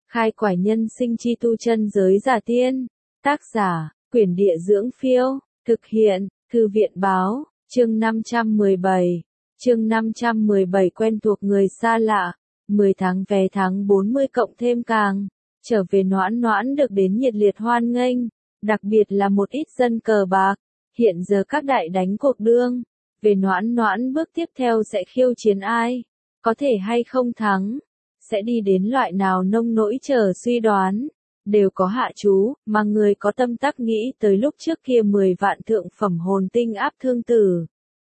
Khai quải nhân sinh chi tu chân giới giả tiên. Tác giả, Quyển Địa Dưỡng Phiêu. Thực hiện, Thư viện Báo. Chương 517. Chương 517 quen thuộc người xa lạ. 10 tháng vé tháng 40 cộng thêm càng. Trở về Noãn Noãn được đến nhiệt liệt hoan nghênh. Đặc biệt là một ít dân cờ bạc. Hiện giờ các đại đánh cuộc đương. Về Noãn Noãn bước tiếp theo sẽ khiêu chiến ai? Có thể hay không thắng? Sẽ đi đến loại nào nông nỗi chờ suy đoán. Đều có hạ chú, mà người có tâm tắc nghĩ tới lúc trước kia 10 vạn thượng phẩm hồn tinh áp thương tử.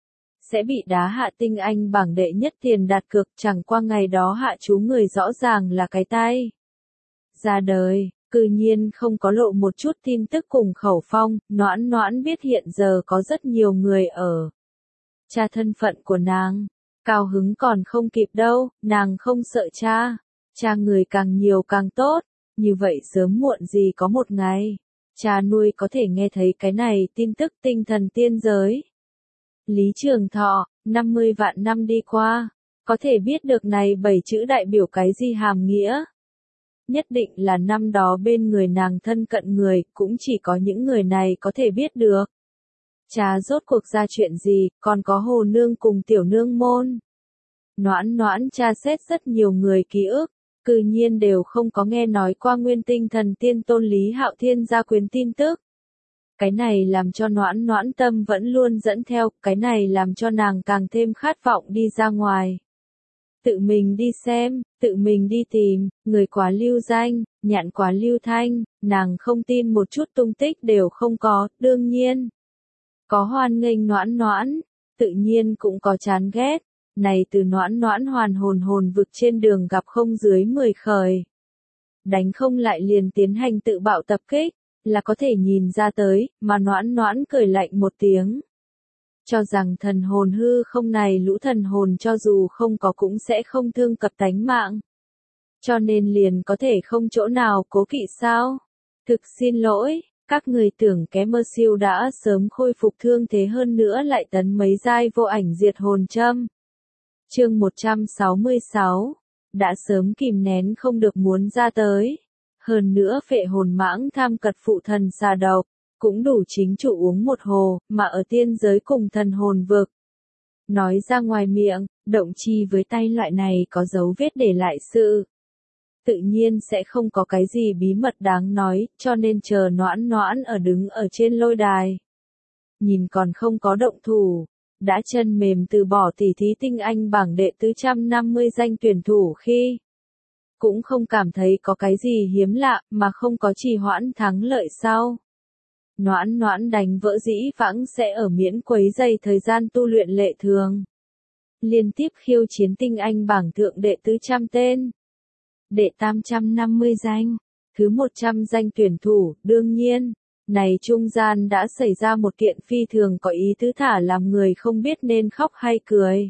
Sẽ bị đá hạ tinh anh bảng đệ nhất tiền đặt cược, chẳng qua ngày đó hạ chú người rõ ràng là cái tay. Ra đời, cư nhiên không có lộ một chút tin tức cùng khẩu phong. Noãn Noãn biết hiện giờ có rất nhiều người ở tra thân phận của nàng. Cao hứng còn không kịp đâu, nàng không sợ cha. Cha người càng nhiều càng tốt, như vậy sớm muộn gì có một ngày. Cha nuôi có thể nghe thấy cái này tin tức tinh thần tiên giới. Lý Trường Thọ, 50 vạn năm đi qua, có thể biết được này 7 chữ đại biểu cái gì hàm nghĩa. Nhất định là năm đó bên người nàng thân cận người, cũng chỉ có những người này có thể biết được. Cha rốt cuộc ra chuyện gì, còn có Hồ Nương cùng Tiểu Nương môn. Noãn Noãn tra xét rất nhiều người ký ức, cư nhiên đều không có nghe nói qua Nguyên Tinh Thần Tiên Tôn Lý Hạo Thiên gia quyến tin tức. Cái này làm cho Noãn Noãn tâm vẫn luôn dẫn theo, cái này làm cho nàng càng thêm khát vọng đi ra ngoài. Tự mình đi xem, tự mình đi tìm, người quá lưu danh, nhạn quá lưu thanh, nàng không tin một chút tung tích đều không có, đương nhiên. Có hoan nghênh Noãn Noãn, tự nhiên cũng có chán ghét. Này từ Noãn Noãn hồn vực trên đường gặp không dưới 10 khởi. Đánh không lại liền tiến hành tự bạo tập kích, là có thể nhìn ra tới, mà Noãn Noãn cười lạnh một tiếng. Cho rằng thần hồn hư không này lũ thần hồn cho dù không có cũng sẽ không thương cập tánh mạng. Cho nên liền có thể không chỗ nào cố kỵ sao? Thực xin lỗi, các người tưởng Kemersiêu đã sớm khôi phục thương thế hơn nữa lại tấn mấy giai vô ảnh diệt hồn châm. Chương 166, đã sớm kìm nén không được muốn ra tới. Hơn nữa phệ hồn mãng tham cật phụ thần xà độc, cũng đủ chính chủ uống một hồ, mà ở tiên giới cùng thần hồn vực. Nói ra ngoài miệng, động chi với tay loại này có dấu vết để lại sự. Tự nhiên sẽ không có cái gì bí mật đáng nói, cho nên chờ Noãn Noãn ở đứng ở trên lôi đài. Nhìn còn không có động thủ. Đã chân mềm từ bỏ tỉ thí tinh anh bảng đệ tứ 150 danh tuyển thủ khi cũng không cảm thấy có cái gì hiếm lạ mà không có trì hoãn thắng lợi sau. Noãn Noãn đánh vỡ dĩ vãng sẽ ở miễn quấy dày thời gian tu luyện lệ thường. Liên tiếp khiêu chiến tinh anh bảng thượng đệ tứ 100 tên. Đệ 850 danh, thứ 100 danh tuyển thủ, đương nhiên. Này trung gian đã xảy ra một kiện phi thường có ý tứ thả làm người không biết nên khóc hay cười.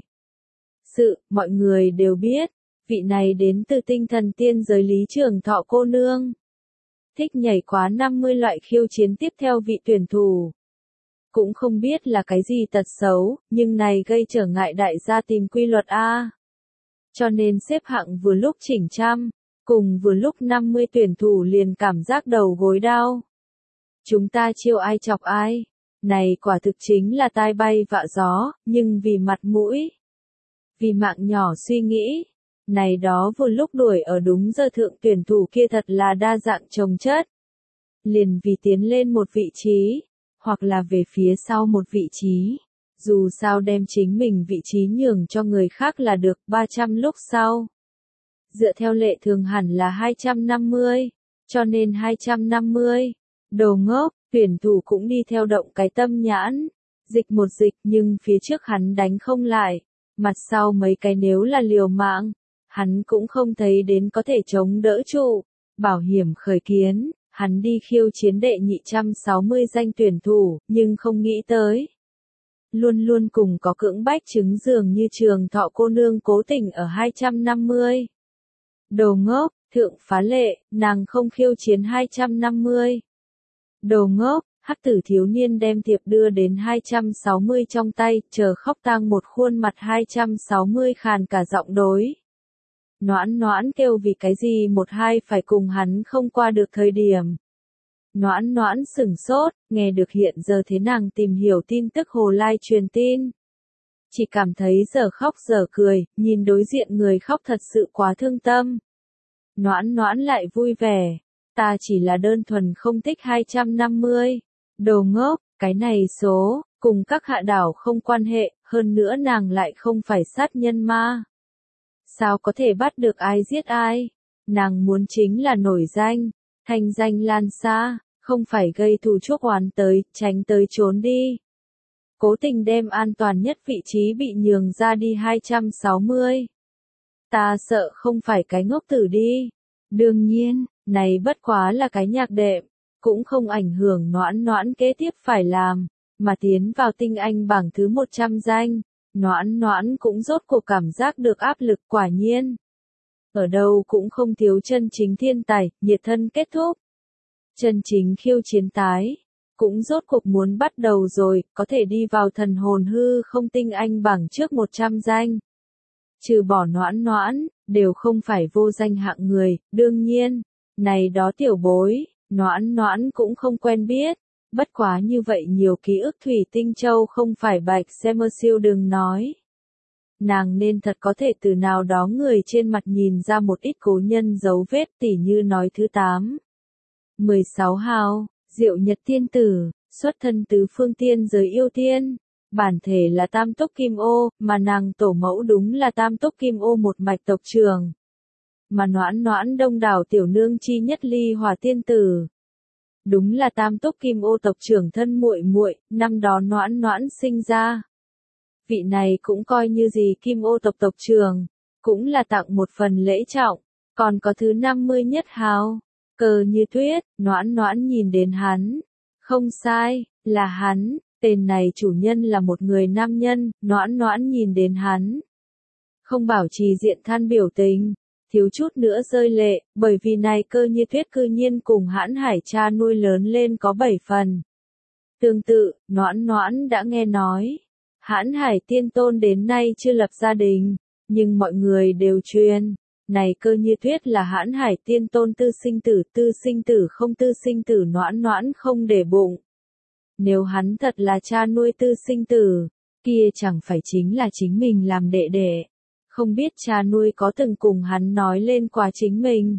Mọi người đều biết, vị này đến từ tinh thần tiên giới Lý Trường Thọ cô nương. Thích nhảy quá 50 loại khiêu chiến tiếp theo vị tuyển thủ. Cũng không biết là cái gì tật xấu, nhưng này gây trở ngại đại gia tìm quy luật A. Cho nên xếp hạng vừa lúc chỉnh trăm, cùng vừa lúc 50 tuyển thủ liền cảm giác đầu gối đau. Chúng ta chiêu ai chọc ai, này quả thực chính là tai bay vạ gió, nhưng vì mặt mũi, vì mạng nhỏ suy nghĩ, này đó vừa lúc đuổi ở đúng giờ thượng tuyển thủ kia thật là đa dạng chồng chất. Liền vì tiến lên một vị trí, hoặc là về phía sau một vị trí, dù sao đem chính mình vị trí nhường cho người khác là được 300 lúc sau. Dựa theo lệ thường hẳn là 250, cho nên 250. Đồ ngốc, tuyển thủ cũng đi theo động cái tâm nhãn, dịch một dịch nhưng phía trước hắn đánh không lại, mặt sau mấy cái nếu là liều mạng, hắn cũng không thấy đến có thể chống đỡ trụ, bảo hiểm khởi kiến, hắn đi khiêu chiến đệ 260 danh tuyển thủ, nhưng không nghĩ tới. Luôn luôn cùng có cưỡng bách chứng dường như Trường Thọ cô nương cố tình ở 250. Đồ ngốc, thượng phá lệ, nàng không khiêu chiến 250. Đồ ngốc, hắc tử thiếu niên đem thiệp đưa đến 260 trong tay, chờ khóc tang một khuôn mặt 260 khàn cả giọng đối. Noãn noãn kêu vì cái gì một hai phải cùng hắn không qua được thời điểm. Noãn noãn sửng sốt, nghe được hiện giờ thế nàng tìm hiểu tin tức Hồ Lai truyền tin. Chỉ cảm thấy giờ khóc giờ cười, nhìn đối diện người khóc thật sự quá thương tâm. Noãn noãn lại vui vẻ, ta chỉ là đơn thuần không thích 250. Đồ ngốc, cái này số, cùng các hạ đảo không quan hệ, hơn nữa nàng lại không phải sát nhân ma. Sao có thể bắt được ai giết ai? Nàng muốn chính là nổi danh, thanh danh lan xa, không phải gây thù chuốc oán tới, tránh tới trốn đi. Cố tình đem an toàn nhất vị trí bị nhường ra đi 260. Ta sợ không phải cái ngốc tử đi. Đương nhiên, này bất quá là cái nhạc đệm, cũng không ảnh hưởng noãn noãn kế tiếp phải làm, mà tiến vào tinh anh bảng thứ 100 danh. Noãn noãn cũng rốt cuộc cảm giác được áp lực quả nhiên. Ở đâu cũng không thiếu chân chính thiên tài, nhiệt thân kết thúc. Chân chính khiêu chiến tái, cũng rốt cuộc muốn bắt đầu rồi, có thể đi vào thần hồn hư không tinh anh bảng trước 100 danh. Trừ bỏ noãn noãn, đều không phải vô danh hạng người, đương nhiên, này đó tiểu bối, noãn noãn cũng không quen biết. Bất quá như vậy nhiều ký ức Thủy Tinh Châu không phải bạch xem siêu đừng nói. Nàng nên thật có thể từ nào đó người trên mặt nhìn ra một ít cố nhân dấu vết tỉ như nói thứ 8. 16 hào, Diệu Nhật Tiên Tử, xuất thân tứ phương tiên giới yêu tiên. Bản thể là Tam Túc Kim Ô, mà nàng tổ mẫu đúng là Tam Túc Kim Ô một mạch tộc trưởng. Mà noãn noãn đông đảo tiểu nương chi nhất Ly Hỏa Tiên Tử. Đúng là Tam Túc Kim Ô tộc trưởng thân muội muội, năm đó noãn noãn sinh ra. Vị này cũng coi như gì Kim Ô tộc tộc trưởng, cũng là tặng một phần lễ trọng, còn có thứ 50 nhất hào, Cờ Như Tuyết, noãn noãn nhìn đến hắn. Không sai, là hắn, tên này chủ nhân là một người nam nhân, noãn noãn nhìn đến hắn. Không bảo trì diện than biểu tình. Thiếu chút nữa rơi lệ, bởi vì này Cơ Như Tuyết cư nhiên cùng Hãn Hải cha nuôi lớn lên có 7 phần. Tương tự, noãn noãn đã nghe nói, Hãn Hải tiên tôn đến nay chưa lập gia đình, nhưng mọi người đều truyền, này Cơ Như Tuyết là Hãn Hải tiên tôn tư sinh tử không tư sinh tử noãn noãn không để bụng. Nếu hắn thật là cha nuôi tư sinh tử, kia chẳng phải chính là chính mình làm đệ đệ. Không biết cha nuôi có từng cùng hắn nói lên qua chính mình.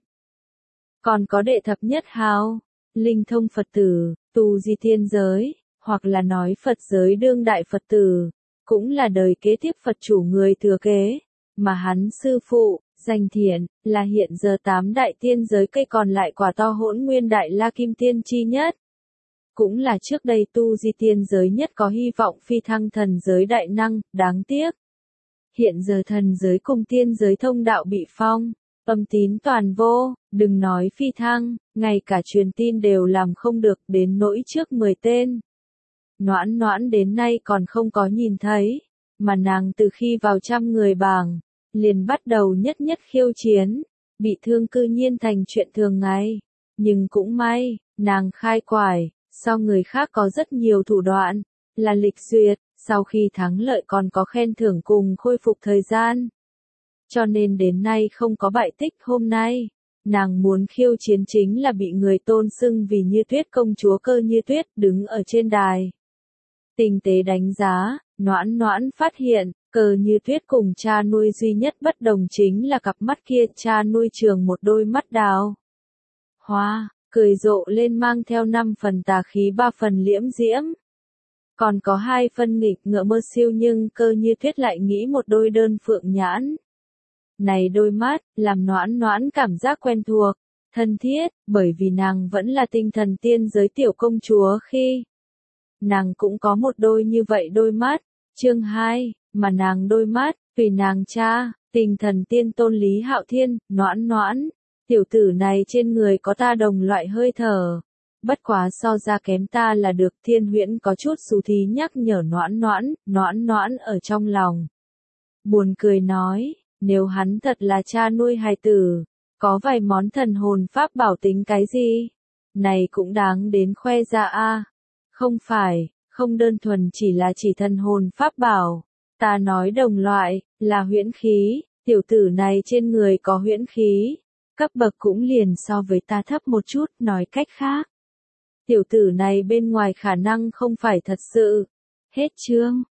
Còn có đệ thập nhất hào, linh thông Phật tử, tu di tiên giới, hoặc là nói Phật giới đương đại Phật tử, cũng là đời kế tiếp Phật chủ người thừa kế, mà hắn sư phụ, danh thiện, là hiện giờ 8 đại tiên giới cây còn lại quả to hỗn nguyên đại la kim tiên chi nhất. Cũng là trước đây tu di tiên giới nhất có hy vọng phi thăng thần giới đại năng, đáng tiếc. Hiện giờ thần giới cùng tiên giới thông đạo bị phong, âm tín toàn vô, đừng nói phi thăng, ngay cả truyền tin đều làm không được đến nỗi trước 10 tên. Noãn noãn đến nay còn không có nhìn thấy, mà nàng từ khi vào 100 người bảng, liền bắt đầu nhất nhất khiêu chiến, bị thương cư nhiên thành chuyện thường ngày. Nhưng cũng may, nàng khai quải, so người khác có rất nhiều thủ đoạn, là lịch duyệt. Sau khi thắng lợi còn có khen thưởng cùng khôi phục thời gian. Cho nên đến nay không có bại tích hôm nay. Nàng muốn khiêu chiến chính là bị người tôn xưng vì Như Tuyết công chúa Cơ Như Tuyết đứng ở trên đài. Tinh tế đánh giá, noãn noãn phát hiện, Cơ Như Tuyết cùng cha nuôi duy nhất bất đồng chính là cặp mắt kia, cha nuôi trường một đôi mắt đào hoa, cười rộ lên mang theo 5 phần tà khí 3 phần liễm diễm. Còn có 2 phân nghịch ngợm mơ siêu nhưng Cơ Như Tuyết lại nghĩ một đôi đơn phượng nhãn. Này đôi mắt, làm noãn noãn cảm giác quen thuộc, thân thiết, bởi vì nàng vẫn là tinh thần tiên giới tiểu công chúa khi. Nàng cũng có một đôi như vậy đôi mắt, chương 2, mà nàng đôi mắt, tùy nàng cha, tinh thần tiên tôn Lý Hạo Thiên, noãn noãn, tiểu tử này trên người có ta đồng loại hơi thở. Bất quá so ra kém ta là được. Thiên Huyễn có chút xú thí nhắc nhở noãn noãn ở trong lòng. Buồn cười nói, nếu hắn thật là cha nuôi hài tử, có vài món thần hồn pháp bảo tính cái gì? Này cũng đáng đến khoe ra a. Không phải, không đơn thuần chỉ là thần hồn pháp bảo. Ta nói đồng loại, là huyễn khí, Tiểu tử này trên người có huyễn khí, cấp bậc cũng liền so với ta thấp một chút, nói cách khác. Tiểu tử này bên ngoài khả năng không phải thật sự. Hết chương.